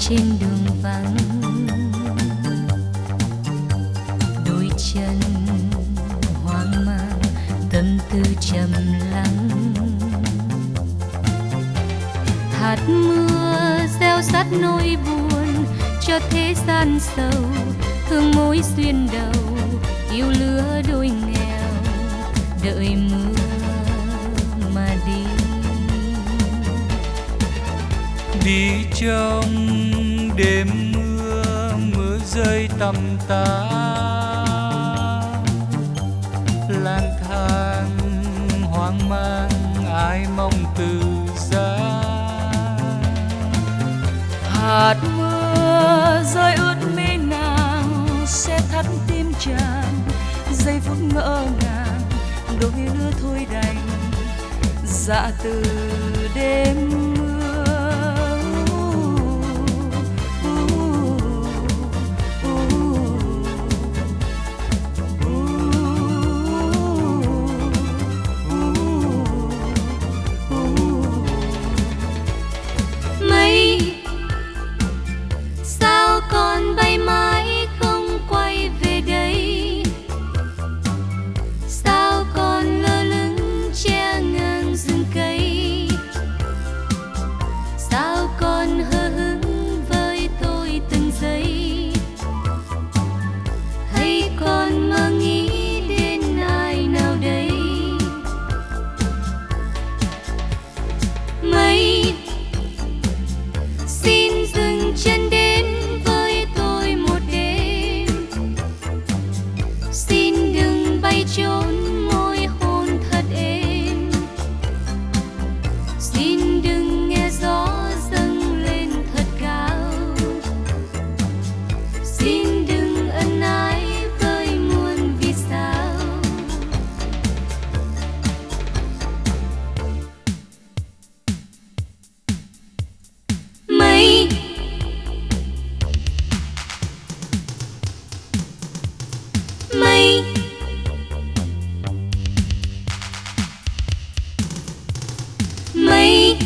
trên đường vắng, đôi chân hoang mang, tâm tư trầm lắng. Hạt mưa gieo rắt nỗi buồn cho thế gian sầu, thương mối duyên đầu, yêu lứa đôi nghèo, đợi mưa mà đi. Đi trong đêm mưa, mưa rơi tầm tã, lang thang hoang mang ai mong từ giá. Hạt mưa rơi ướt mi nàng sẽ thắt tim chàng, giây phút ngỡ ngàng đôi lứa thôi đành dạ từ đêm mưa. Mây sao còn bay mãi không quay về đây, sao còn lơ lửng che ngang rừng cây, sao còn hờ hững với tôi từng giây, hay còn mơ nghĩ đến ai nào đây. Mây xin dừng chân đến với tôi một đêm, xin đừng bay trốn môi hôn thật êm, xin đừng nghe gió dâng lên thật cao, xin đừng ân ái với muôn vì sao. Mây mây mây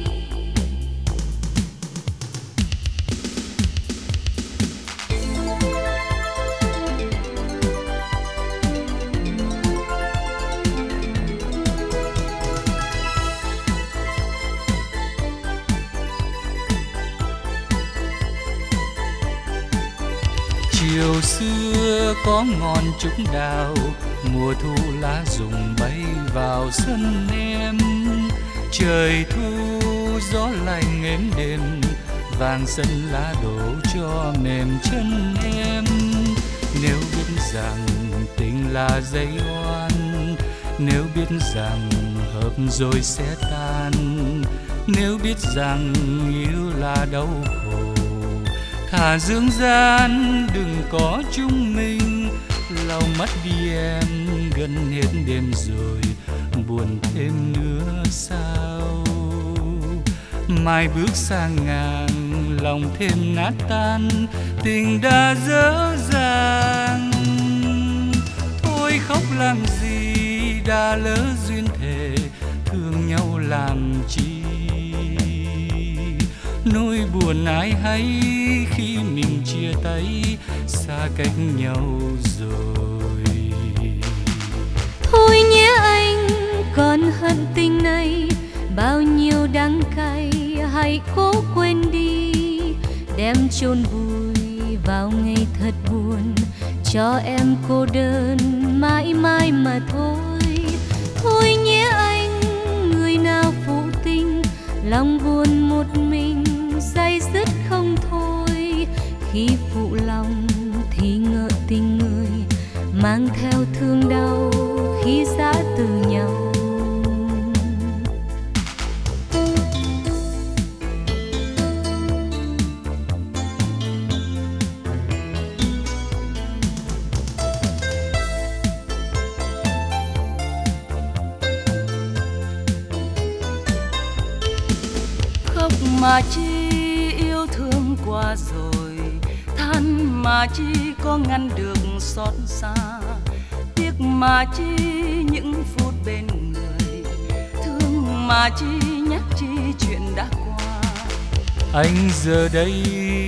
Chiều xưa có ngọn trúc đào, mùa thu lá rụng bay vào sân em. Trời thu gió lạnh êm đềm, vàng sân lá đổ cho mềm chân em. Nếu biết rằng tình là dây oan, nếu biết rằng hợp rồi sẽ tan, nếu biết rằng yêu là đau khổ, thà dương gian đừng có chúng mình. Lòng mất đi em gần hết đêm rồi, buồn thêm nữa sao. Mai bước sang ngàn lòng thêm nát tan, tình đã dở dàng. Thôi khóc làm gì đã lỡ duyên thề, thương nhau làm chi. Nỗi buồn ai hay khi mình chia tay, xa cách nhau rồi. Thôi nhé anh, còn hận tình này, bao nhiêu đắng cay hãy cố quên đi, đem chôn vùi vào ngày thật buồn, cho em cô đơn mãi mãi mà thôi. Thôi nhé anh, người nào phụ tình, lòng buồn một mình day dứt không thôi. Khi phụ lòng thì ngỡ tình người, mang theo thương đau khi giã từ nhau. Khóc mà chi yêu thương qua rồi, than mà chi có ngăn được xót xa, tiếc mà chi những phút bên người, thương mà chi nhắc chi chuyện đã qua. Anh giờ đây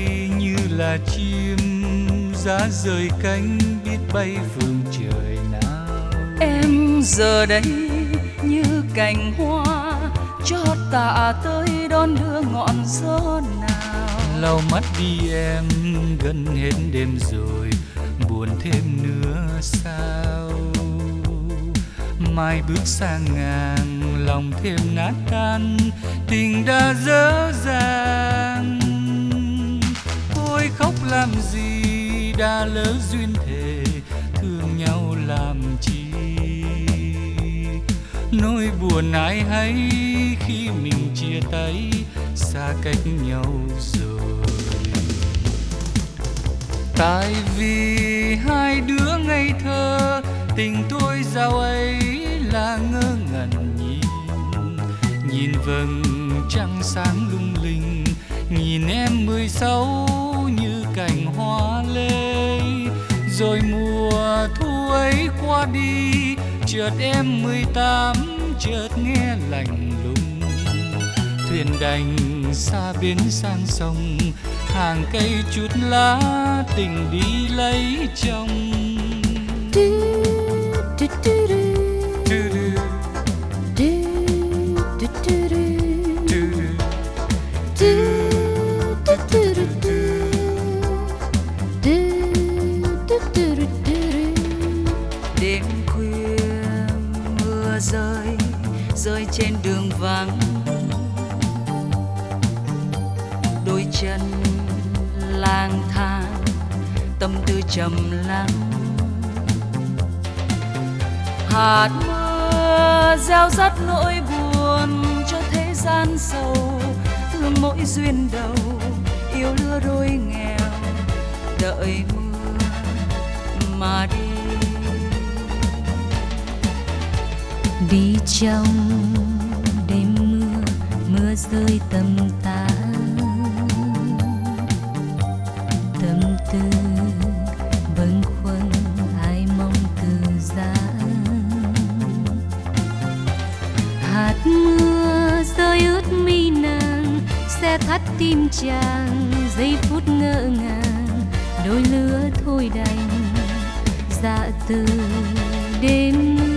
là chim giá rời cánh biết bay phương trời nào. Em giờ đây như cành hoa cho tạ tới đón đưa ngọn gió nào. Lau mắt đi em, gần hết đêm rồi, buồn thêm nữa sao? Mai bước sang ngàn, lòng thêm nát tan, tình đã dở dàng. Thôi khóc làm gì, đã lỡ duyên thề, thương nhau làm chi? Nỗi buồn ai hay khi mình chia tay, xa cách nhau rồi. Tại vì hai đứa ngây thơ, tình tôi dạo ấy là ngơ ngẩn nhìn vầng trăng sáng lung linh, nhìn em 16 như cành hoa lê. Rồi mùa thu ấy qua đi, chợt em 18 chợt nghe lạnh lùng. Thuyền đành xa bến sang sông, hàng cây chút lá tình đi lấy chồng. Đêm khuya mưa rơi trên đường vắng, đôi chân lang thang tâm tư trầm lắng. Hạt mưa gieo rắt nỗi buồn cho thế gian sầu, thương mỗi duyên đầu yêu lứa đôi nghèo, đợi mưa mà đi. Đi trong đêm mưa, mưa rơi tầm tã, tâm tư bâng khuâng ai mong từ giá. Hạt mưa rơi ướt mi nàng, xe thắt tim chàng, giây phút ngỡ ngàng, đôi lứa thôi đành dạ từ đêm mưa.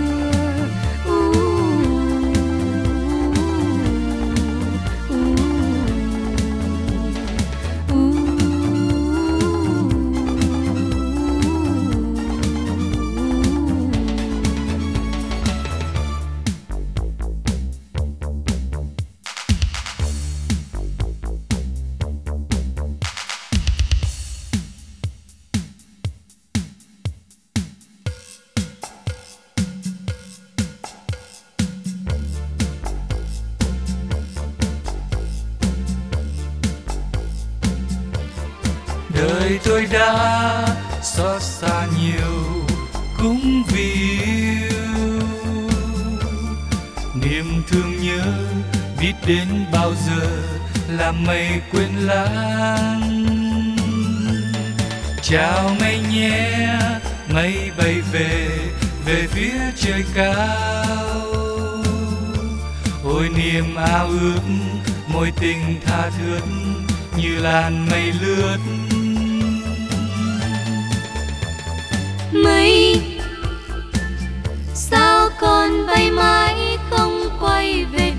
Đời tôi đã xót xa nhiều cũng vì yêu, niềm thương nhớ biết đến bao giờ làm mây quên lãng. Chào mây nhé, mây bay về phía trời cao. Ôi niềm ao ước mối tình tha thướt như làn mây lướt. Mây sao còn bay mãi không quay về